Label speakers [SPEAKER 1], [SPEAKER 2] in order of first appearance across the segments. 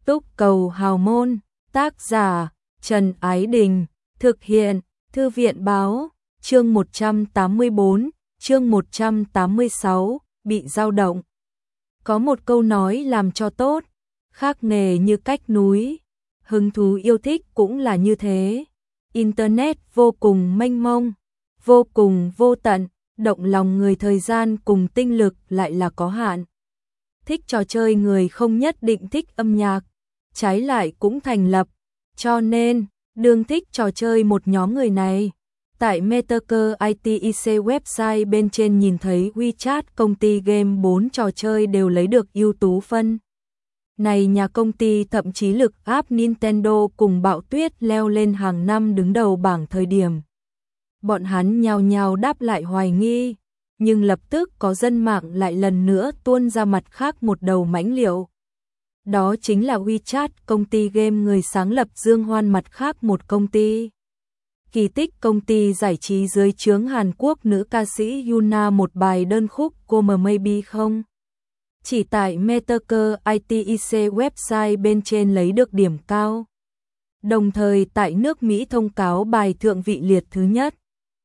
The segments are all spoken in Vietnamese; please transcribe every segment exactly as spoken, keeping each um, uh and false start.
[SPEAKER 1] Túc Cầu Hào Môn, tác giả Trần Ái Đình, thực hiện Thư viện Báo, chương một trăm tám mươi tư, chương một trăm tám mươi sáu, bị dao động. Có một câu nói làm cho tốt, khác nghề như cách núi, hứng thú yêu thích cũng là như thế. Internet vô cùng mênh mông, vô cùng vô tận, động lòng người thời gian cùng tinh lực lại là có hạn. Thích trò chơi người không nhất định thích âm nhạc, trái lại cũng thành lập, cho nên, đương thích trò chơi một nhóm người này. Tại Metaker i tê e xê website bên trên nhìn thấy WeChat công ty game bốn trò chơi đều lấy được ưu tú phân. Này nhà công ty thậm chí lực áp Nintendo cùng Bạo Tuyết leo lên hàng năm đứng đầu bảng thời điểm. Bọn hắn nhao nhao đáp lại hoài nghi, nhưng lập tức có dân mạng lại lần nữa tuôn ra mặt khác một đầu mãnh liệu. Đó chính là WeChat công ty game người sáng lập Dương Hoan mặt khác một công ty. Kỳ Tích công ty giải trí dưới trướng Hàn Quốc nữ ca sĩ Yuna một bài đơn khúc Come Maybe không? Chỉ tại Metaker i tê e xê website bên trên lấy được điểm cao. Đồng thời tại nước Mỹ thông cáo bài thượng vị liệt thứ nhất.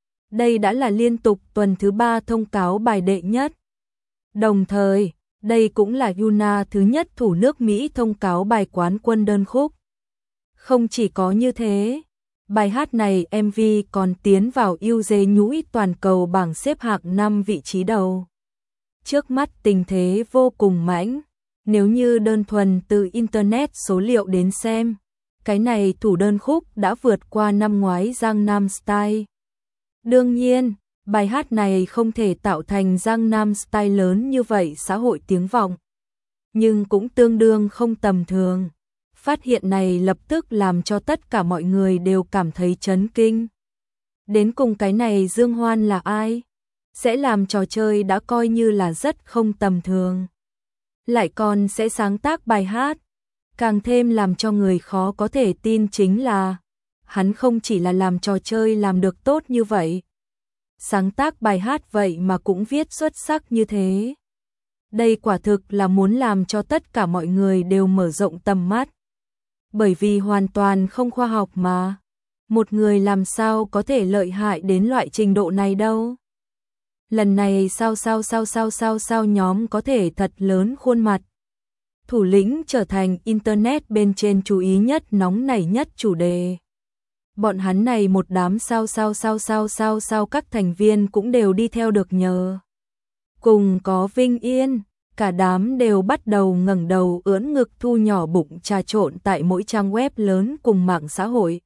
[SPEAKER 1] Đây đã là liên tục tuần thứ ba thông cáo bài đệ nhất. Đồng thời, đây cũng là Yuna thứ nhất thủ nước Mỹ thông cáo bài quán quân đơn khúc. Không chỉ có như thế, bài hát này em vê còn tiến vào ưu dê nhũi toàn cầu bảng xếp hạng năm vị trí đầu. Trước mắt tình thế vô cùng mãnh, nếu như đơn thuần từ Internet số liệu đến xem, cái này thủ đơn khúc đã vượt qua năm ngoái Gangnam Style. Đương nhiên, bài hát này không thể tạo thành Gangnam Style lớn như vậy xã hội tiếng vọng, nhưng cũng tương đương không tầm thường. Phát hiện này lập tức làm cho tất cả mọi người đều cảm thấy chấn kinh. Đến cùng cái này Dương Hoan là ai? Sẽ làm trò chơi đã coi như là rất không tầm thường. Lại còn sẽ sáng tác bài hát. Càng thêm làm cho người khó có thể tin chính là hắn không chỉ là làm trò chơi làm được tốt như vậy. Sáng tác bài hát vậy mà cũng viết xuất sắc như thế. Đây quả thực là muốn làm cho tất cả mọi người đều mở rộng tầm mắt. Bởi vì hoàn toàn không khoa học mà. Một người làm sao có thể lợi hại đến loại trình độ này đâu. Lần này sao sao sao sao sao sao nhóm có thể thật lớn khuôn mặt. Thủ lĩnh trở thành Internet bên trên chú ý nhất nóng nảy nhất chủ đề. Bọn hắn này một đám sao sao sao sao sao sao các thành viên cũng đều đi theo được nhờ. Cùng có Vinh Yên, cả đám đều bắt đầu ngẩng đầu ưỡn ngực thu nhỏ bụng trà trộn tại mỗi trang web lớn cùng mạng xã hội.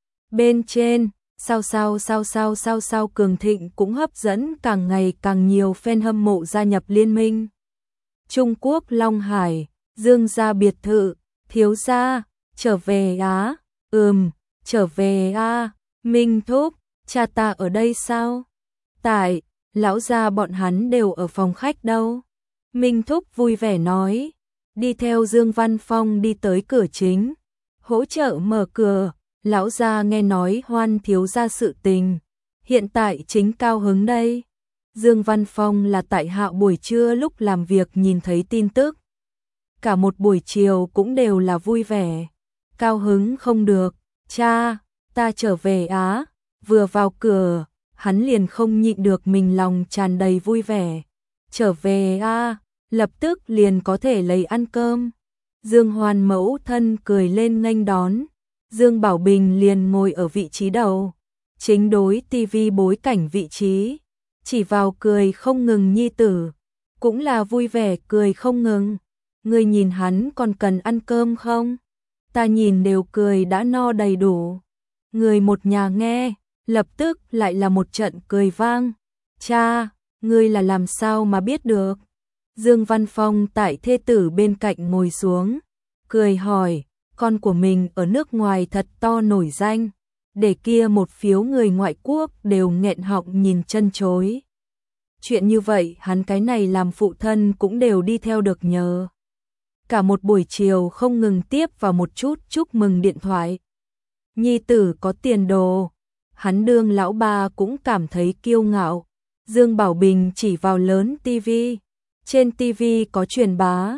[SPEAKER 1] Bên trên, sao sao sao sao sao sao cường thịnh cũng hấp dẫn càng ngày càng nhiều fan hâm mộ gia nhập liên minh. Trung Quốc Long Hải, Dương gia biệt thự, thiếu gia, trở về á, ừm, trở về a, Minh Thúc, cha ta ở đây sao? Tại, lão gia bọn hắn đều ở phòng khách đâu. Minh Thúc vui vẻ nói, đi theo Dương Văn Phong đi tới cửa chính, hỗ trợ mở cửa. Lão gia nghe nói Hoan thiếu gia sự tình, hiện tại chính cao hứng đây. Dương Văn Phong là tại Hạo buổi trưa lúc làm việc nhìn thấy tin tức. Cả một buổi chiều cũng đều là vui vẻ, cao hứng không được, cha, ta trở về á, vừa vào cửa, hắn liền không nhịn được mình lòng tràn đầy vui vẻ. Trở về a, lập tức liền có thể lấy ăn cơm. Dương Hoan mẫu thân cười lên nghênh đón. Dương Bảo Bình liền ngồi ở vị trí đầu, chính đối tivi bối cảnh vị trí, chỉ vào cười không ngừng nhi tử, cũng là vui vẻ cười không ngừng. Ngươi nhìn hắn còn cần ăn cơm không? Ta nhìn đều cười đã no đầy đủ. Người một nhà nghe, lập tức lại là một trận cười vang. Cha, ngươi là làm sao mà biết được? Dương Văn Phong tại thê tử bên cạnh ngồi xuống, cười hỏi. Con của mình ở nước ngoài thật to nổi danh, để kia một phiếu người ngoại quốc đều nghẹn họng nhìn chân chối. Chuyện như vậy hắn cái này làm phụ thân cũng đều đi theo được nhờ. Cả một buổi chiều không ngừng tiếp vào một chút chúc mừng điện thoại. Nhi tử có tiền đồ, hắn đương lão ba cũng cảm thấy kiêu ngạo. Dương Bảo Bình chỉ vào lớn tivi, trên tivi có truyền bá.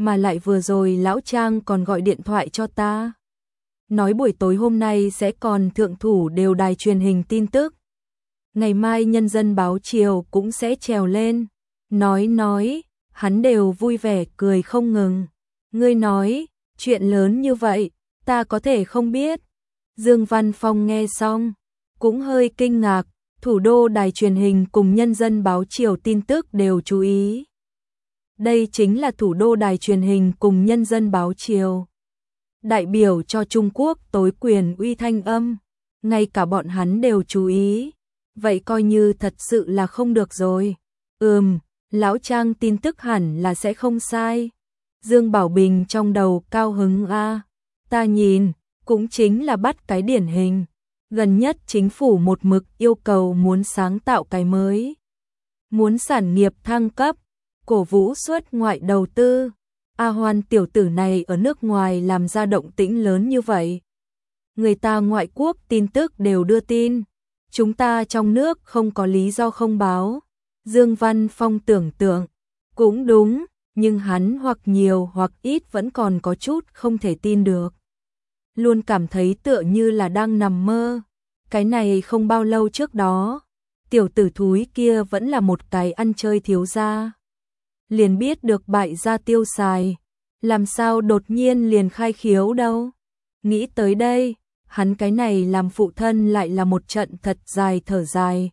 [SPEAKER 1] mà lại vừa rồi lão Trang còn gọi điện thoại cho ta. Nói buổi tối hôm nay sẽ còn thượng thủ đều đài truyền hình tin tức. Ngày mai Nhân dân báo chiều cũng sẽ trèo lên. Nói nói, hắn đều vui vẻ cười không ngừng. Ngươi nói, chuyện lớn như vậy, ta có thể không biết. Dương Văn Phong nghe xong, cũng hơi kinh ngạc, thủ đô đài truyền hình cùng Nhân dân báo chiều tin tức đều chú ý. Đây chính là thủ đô đài truyền hình cùng Nhân dân báo chiều. Đại biểu cho Trung Quốc tối quyền uy thanh âm, ngay cả bọn hắn đều chú ý. Vậy coi như thật sự là không được rồi. Ừm, lão Trang tin tức hẳn là sẽ không sai. Dương Bảo Bình trong đầu cao hứng a, ta nhìn, cũng chính là bắt cái điển hình. Gần nhất chính phủ một mực yêu cầu muốn sáng tạo cái mới. Muốn sản nghiệp thăng cấp, cổ vũ xuất ngoại đầu tư. A Hoan tiểu tử này ở nước ngoài làm ra động tĩnh lớn như vậy. Người ta ngoại quốc tin tức đều đưa tin. Chúng ta trong nước không có lý do không báo. Dương Văn Phong tưởng tượng, cũng đúng, nhưng hắn hoặc nhiều hoặc ít vẫn còn có chút không thể tin được. Luôn cảm thấy tựa như là đang nằm mơ. Cái này không bao lâu trước đó, tiểu tử thúi kia vẫn là một cái ăn chơi thiếu gia. Liền biết được bại gia tiêu xài, làm sao đột nhiên liền khai khiếu đâu. Nghĩ tới đây, hắn cái này làm phụ thân lại là một trận thật dài thở dài.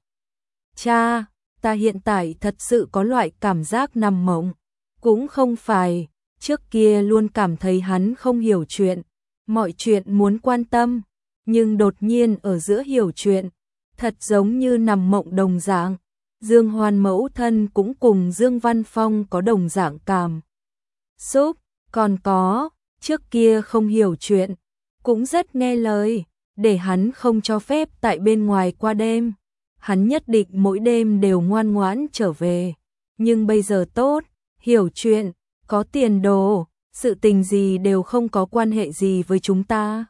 [SPEAKER 1] Cha, ta hiện tại thật sự có loại cảm giác nằm mộng. Cũng không phải, trước kia luôn cảm thấy hắn không hiểu chuyện, mọi chuyện muốn quan tâm, nhưng đột nhiên ở giữa hiểu chuyện, thật giống như nằm mộng đồng dạng. Dương Hoan mẫu thân cũng cùng Dương Văn Phong có đồng dạng cảm xúc, còn có, trước kia không hiểu chuyện, cũng rất nghe lời, để hắn không cho phép tại bên ngoài qua đêm. Hắn nhất định mỗi đêm đều ngoan ngoãn trở về, nhưng bây giờ tốt, hiểu chuyện, có tiền đồ, sự tình gì đều không có quan hệ gì với chúng ta.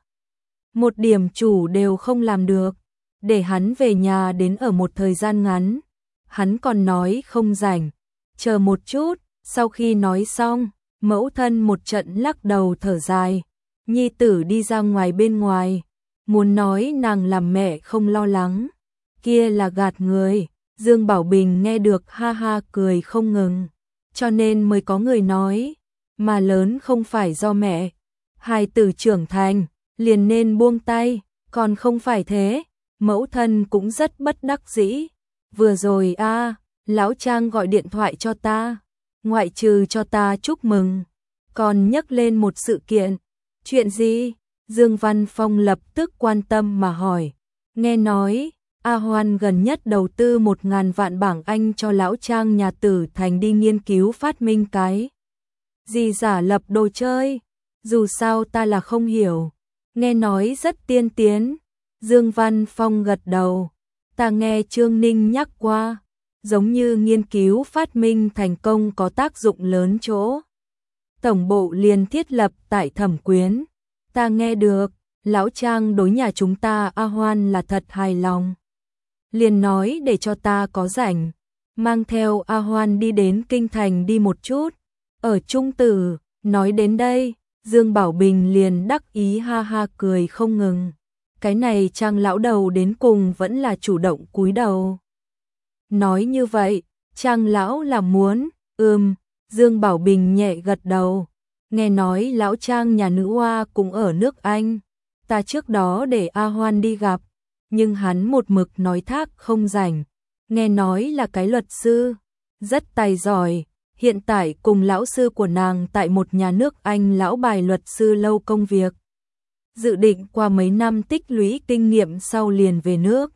[SPEAKER 1] Một điểm chủ đều không làm được, để hắn về nhà đến ở một thời gian ngắn. Hắn còn nói không rảnh, chờ một chút, sau khi nói xong, mẫu thân một trận lắc đầu thở dài, nhi tử đi ra ngoài bên ngoài, muốn nói nàng làm mẹ không lo lắng, kia là gạt người. Dương Bảo Bình nghe được ha ha cười không ngừng, cho nên mới có người nói, mà lớn không phải do mẹ, hài tử trưởng thành, liền nên buông tay, còn không phải thế, mẫu thân cũng rất bất đắc dĩ. Vừa rồi a, à, lão Trang gọi điện thoại cho ta, ngoại trừ cho ta chúc mừng, còn nhắc lên một sự kiện. Chuyện gì? Dương Văn Phong lập tức quan tâm mà hỏi. Nghe nói, A Hoan gần nhất đầu tư một ngàn vạn bảng Anh cho lão Trang nhà Tử Thành đi nghiên cứu phát minh cái gì giả lập đồ chơi. Dù sao ta là không hiểu, nghe nói rất tiên tiến. Dương Văn Phong gật đầu. Ta nghe Trương Ninh nhắc qua, giống như nghiên cứu phát minh thành công có tác dụng lớn chỗ. Tổng bộ liền thiết lập tại Thẩm Quyến. Ta nghe được, lão Trang đối nhà chúng ta A Hoan là thật hài lòng. Liền nói để cho ta có rảnh, mang theo A Hoan đi đến Kinh Thành đi một chút. Ở Trung Tử, nói đến đây, Dương Bảo Bình liền đắc ý ha ha cười không ngừng. Cái này Trang lão đầu đến cùng vẫn là chủ động cúi đầu. Nói như vậy, Trang lão là muốn, ừm, Dương Bảo Bình nhẹ gật đầu. Nghe nói lão Trang nhà nữ hoa cũng ở nước Anh. Ta trước đó để A Hoan đi gặp, nhưng hắn một mực nói thác không rảnh. Nghe nói là cái luật sư, rất tài giỏi, hiện tại cùng lão sư của nàng tại một nhà nước Anh lão bài luật sư lâu công việc. Dự định qua mấy năm tích lũy kinh nghiệm sau liền về nước.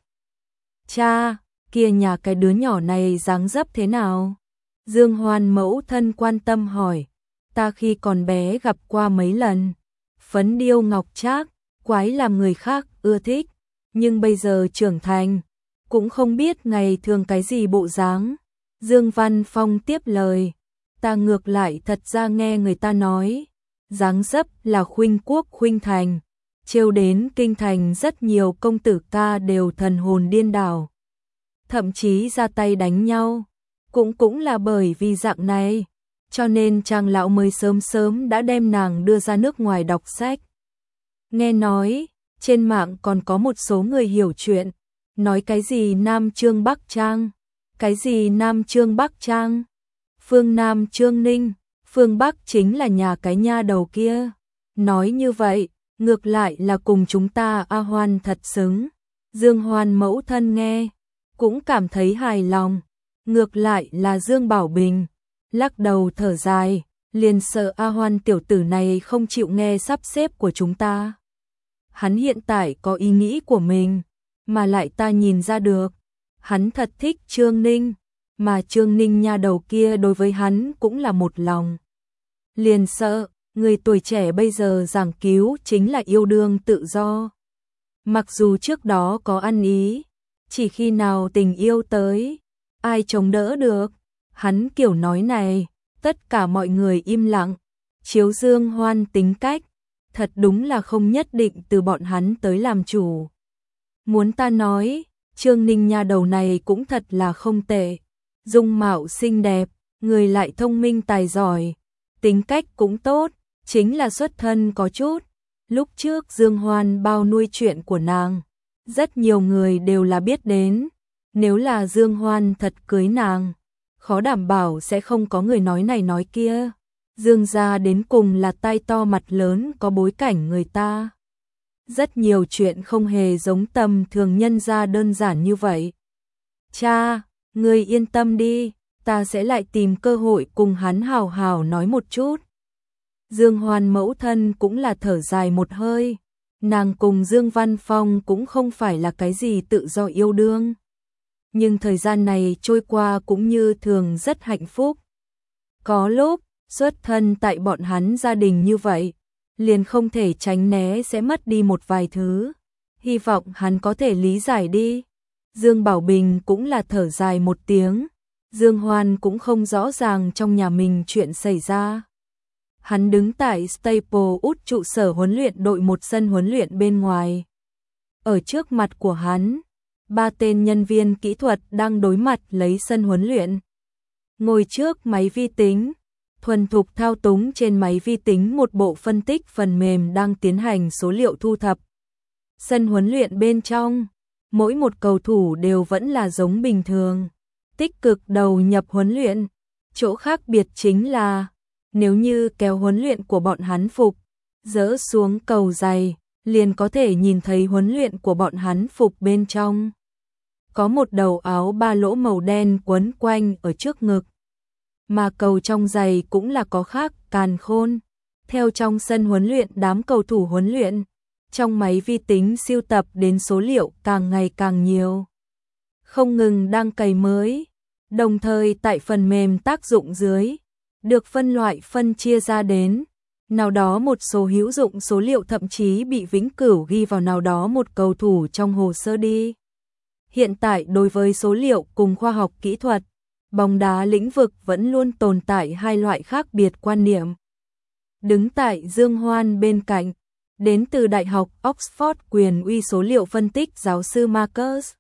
[SPEAKER 1] Cha, kia nhà cái đứa nhỏ này dáng dấp thế nào? Dương Hoan mẫu thân quan tâm hỏi. Ta khi còn bé gặp qua mấy lần, phấn điêu ngọc trác, quái làm người khác ưa thích, nhưng bây giờ trưởng thành, cũng không biết ngày thường cái gì bộ dáng. Dương Văn Phong tiếp lời, ta ngược lại thật ra nghe người ta nói, dáng dấp là khuynh quốc khuynh thành, trêu đến Kinh Thành rất nhiều công tử ca đều thần hồn điên đảo, thậm chí ra tay đánh nhau, cũng cũng là bởi vì dạng này. cho nên Trang lão mới sớm sớm đã đem nàng đưa ra nước ngoài đọc sách. Nghe nói, trên mạng còn có một số người hiểu chuyện, nói cái gì Nam Trương Bắc Trang, cái gì Nam Trương Bắc Trang, phương Nam Trương Ninh, phương Bắc chính là nhà cái nha đầu kia. Nói như vậy, ngược lại là cùng chúng ta A Hoan thật xứng. Dương Hoan mẫu thân nghe, cũng cảm thấy hài lòng. Ngược lại là Dương Bảo Bình, lắc đầu thở dài, liền sợ A Hoan tiểu tử này không chịu nghe sắp xếp của chúng ta. Hắn hiện tại có ý nghĩ của mình, mà lại ta nhìn ra được. Hắn thật thích Trương Ninh, mà Trương Ninh nha đầu kia đối với hắn cũng là một lòng. Liền sợ, người tuổi trẻ bây giờ giảng cứu chính là yêu đương tự do. Mặc dù trước đó có ăn ý, chỉ khi nào tình yêu tới, ai chống đỡ được. Hắn kiểu nói này, tất cả mọi người im lặng. Chiếu Dương Hoan tính cách, thật đúng là không nhất định từ bọn hắn tới làm chủ. Muốn ta nói, Trương Ninh nha đầu này cũng thật là không tệ. Dung mạo xinh đẹp, người lại thông minh tài giỏi, tính cách cũng tốt, chính là xuất thân có chút. Lúc trước Dương Hoan bao nuôi chuyện của nàng, rất nhiều người đều là biết đến. Nếu là Dương Hoan thật cưới nàng, khó đảm bảo sẽ không có người nói này nói kia. Dương gia đến cùng là tai to mặt lớn có bối cảnh người ta. Rất nhiều chuyện không hề giống tầm thường nhân gia đơn giản như vậy. Cha, ngươi yên tâm đi, ta sẽ lại tìm cơ hội cùng hắn hào hào nói một chút. Dương Hoan mẫu thân cũng là thở dài một hơi. Nàng cùng Dương Văn Phong cũng không phải là cái gì tự do yêu đương. Nhưng thời gian này trôi qua cũng như thường rất hạnh phúc. Có lúc, xuất thân tại bọn hắn gia đình như vậy, liền không thể tránh né sẽ mất đi một vài thứ. Hy vọng hắn có thể lý giải đi. Dương Bảo Bình cũng là thở dài một tiếng. Dương Hoan cũng không rõ ràng trong nhà mình chuyện xảy ra. Hắn đứng tại Staple út trụ sở huấn luyện đội một sân huấn luyện bên ngoài. Ở trước mặt của hắn, ba tên nhân viên kỹ thuật đang đối mặt lấy sân huấn luyện. Ngồi trước máy vi tính, thuần thục thao túng trên máy vi tính một bộ phân tích phần mềm đang tiến hành số liệu thu thập. Sân huấn luyện bên trong, mỗi một cầu thủ đều vẫn là giống bình thường, tích cực đầu nhập huấn luyện. Chỗ khác biệt chính là, nếu như kéo huấn luyện của bọn hắn phục, dỡ xuống cầu giày, liền có thể nhìn thấy huấn luyện của bọn hắn phục bên trong. Có một đầu áo ba lỗ màu đen quấn quanh ở trước ngực. Mà cầu trong giày cũng là có khác càn khôn. Theo trong sân huấn luyện đám cầu thủ huấn luyện, trong máy vi tính siêu tập đến số liệu càng ngày càng nhiều. Không ngừng đăng cày mới, đồng thời tại phần mềm tác dụng dưới, được phân loại phân chia ra đến. Nào đó một số hữu dụng số liệu thậm chí bị vĩnh cửu ghi vào nào đó một cầu thủ trong hồ sơ đi. Hiện tại đối với số liệu cùng khoa học kỹ thuật, bóng đá lĩnh vực vẫn luôn tồn tại hai loại khác biệt quan niệm. Đứng tại Dương Hoan bên cạnh, đến từ Đại học Oxford quyền uy số liệu phân tích giáo sư Marcus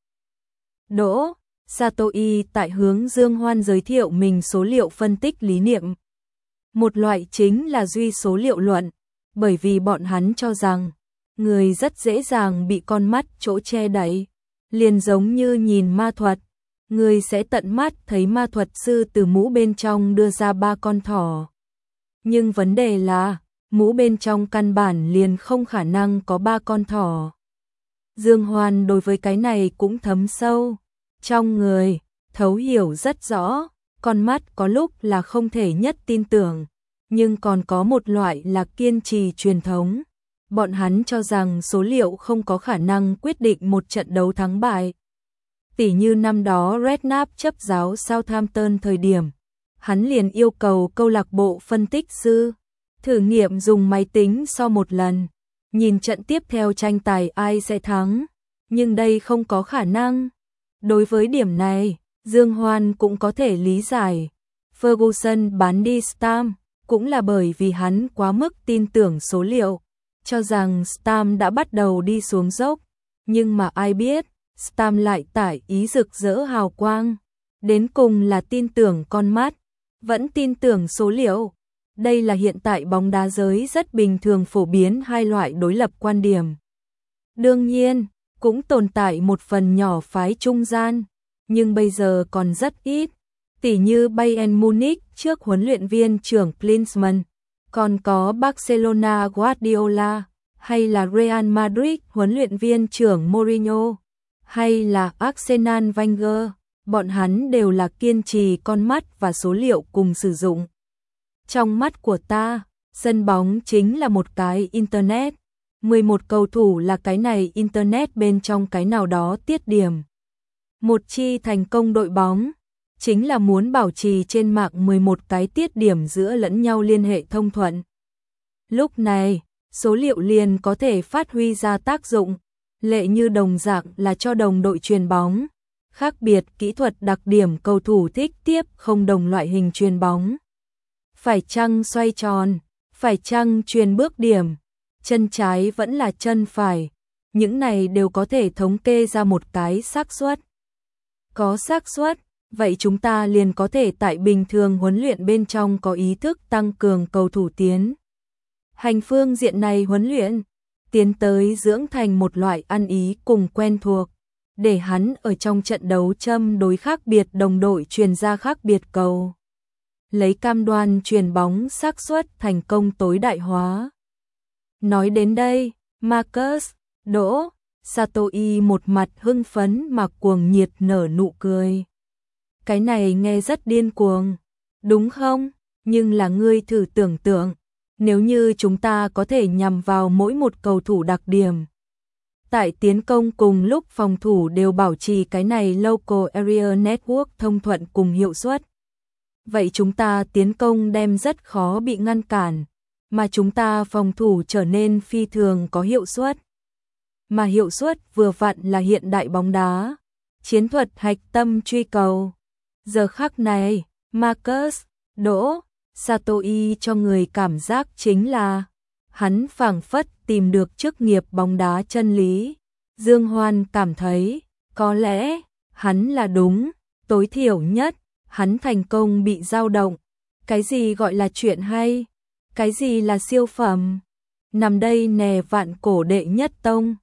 [SPEAKER 1] Đỗ Satoi tại hướng Dương Hoan giới thiệu mình số liệu phân tích lý niệm. Một loại chính là duy số liệu luận, bởi vì bọn hắn cho rằng, người rất dễ dàng bị con mắt chỗ che đậy, liền giống như nhìn ma thuật, người sẽ tận mắt thấy ma thuật sư từ mũ bên trong đưa ra ba con thỏ. Nhưng vấn đề là, mũ bên trong căn bản liền không khả năng có ba con thỏ. Dương Hoan đối với cái này cũng thấm sâu, trong người, thấu hiểu rất rõ, con mắt có lúc là không thể nhất tin tưởng, nhưng còn có một loại là kiên trì truyền thống. Bọn hắn cho rằng số liệu không có khả năng quyết định một trận đấu thắng bại. Tỉ như năm đó Redknapp chấp giáo Southampton thời điểm, hắn liền yêu cầu câu lạc bộ phân tích sư thử nghiệm dùng máy tính so một lần, nhìn trận tiếp theo tranh tài ai sẽ thắng, nhưng đây không có khả năng. Đối với điểm này, Dương Hoan cũng có thể lý giải. Ferguson bán đi Stam cũng là bởi vì hắn quá mức tin tưởng số liệu, cho rằng Stam đã bắt đầu đi xuống dốc, nhưng mà ai biết, Stam lại tải ý rực rỡ hào quang, đến cùng là tin tưởng con mắt, vẫn tin tưởng số liệu. Đây là hiện tại bóng đá giới rất bình thường phổ biến hai loại đối lập quan điểm. Đương nhiên, cũng tồn tại một phần nhỏ phái trung gian, nhưng bây giờ còn rất ít. Tỉ như Bayern Munich trước huấn luyện viên trưởng Klinsmann, còn có Barcelona Guardiola, hay là Real Madrid huấn luyện viên trưởng Mourinho, hay là Arsenal Wenger, bọn hắn đều là kiên trì con mắt và số liệu cùng sử dụng. Trong mắt của ta, sân bóng chính là một cái internet, mười một cầu thủ là cái này internet bên trong cái nào đó tiết điểm. Một chi thành công đội bóng chính là muốn bảo trì trên mạng mười một cái tiết điểm giữa lẫn nhau liên hệ thông thuận. Lúc này, số liệu liền có thể phát huy ra tác dụng, lệ như đồng dạng là cho đồng đội chuyền bóng, khác biệt kỹ thuật đặc điểm cầu thủ thích tiếp không đồng loại hình chuyền bóng. Phải chăng xoay tròn, phải chăng chuyền bước điểm, chân trái vẫn là chân phải, những này đều có thể thống kê ra một cái xác suất. Có xác suất, vậy chúng ta liền có thể tại bình thường huấn luyện bên trong có ý thức tăng cường cầu thủ tiến hành phương diện này huấn luyện, tiến tới dưỡng thành một loại ăn ý cùng quen thuộc, để hắn ở trong trận đấu châm đối khác biệt đồng đội truyền ra khác biệt cầu. Lấy cam đoan truyền bóng xác suất thành công tối đại hóa. Nói đến đây, Marcus, Đỗ, Satoi một mặt hưng phấn mà cuồng nhiệt nở nụ cười. Cái này nghe rất điên cuồng, đúng không? Nhưng là ngươi thử tưởng tượng, nếu như chúng ta có thể nhằm vào mỗi một cầu thủ đặc điểm. Tại tiến công cùng lúc phòng thủ đều bảo trì cái này local area network thông thuận cùng hiệu suất. Vậy chúng ta tiến công đem rất khó bị ngăn cản, mà chúng ta phòng thủ trở nên phi thường có hiệu suất. Mà hiệu suất vừa vặn là hiện đại bóng đá, chiến thuật hạch tâm truy cầu. Giờ khắc này, Marcus, Đỗ, Satoi cho người cảm giác chính là hắn phảng phất tìm được chức nghiệp bóng đá chân lý. Dương Hoan cảm thấy, có lẽ, hắn là đúng, tối thiểu nhất, hắn thành công bị dao động. Cái gì gọi là chuyện hay? Cái gì là siêu phẩm? Nằm đây nè vạn cổ đệ nhất tông.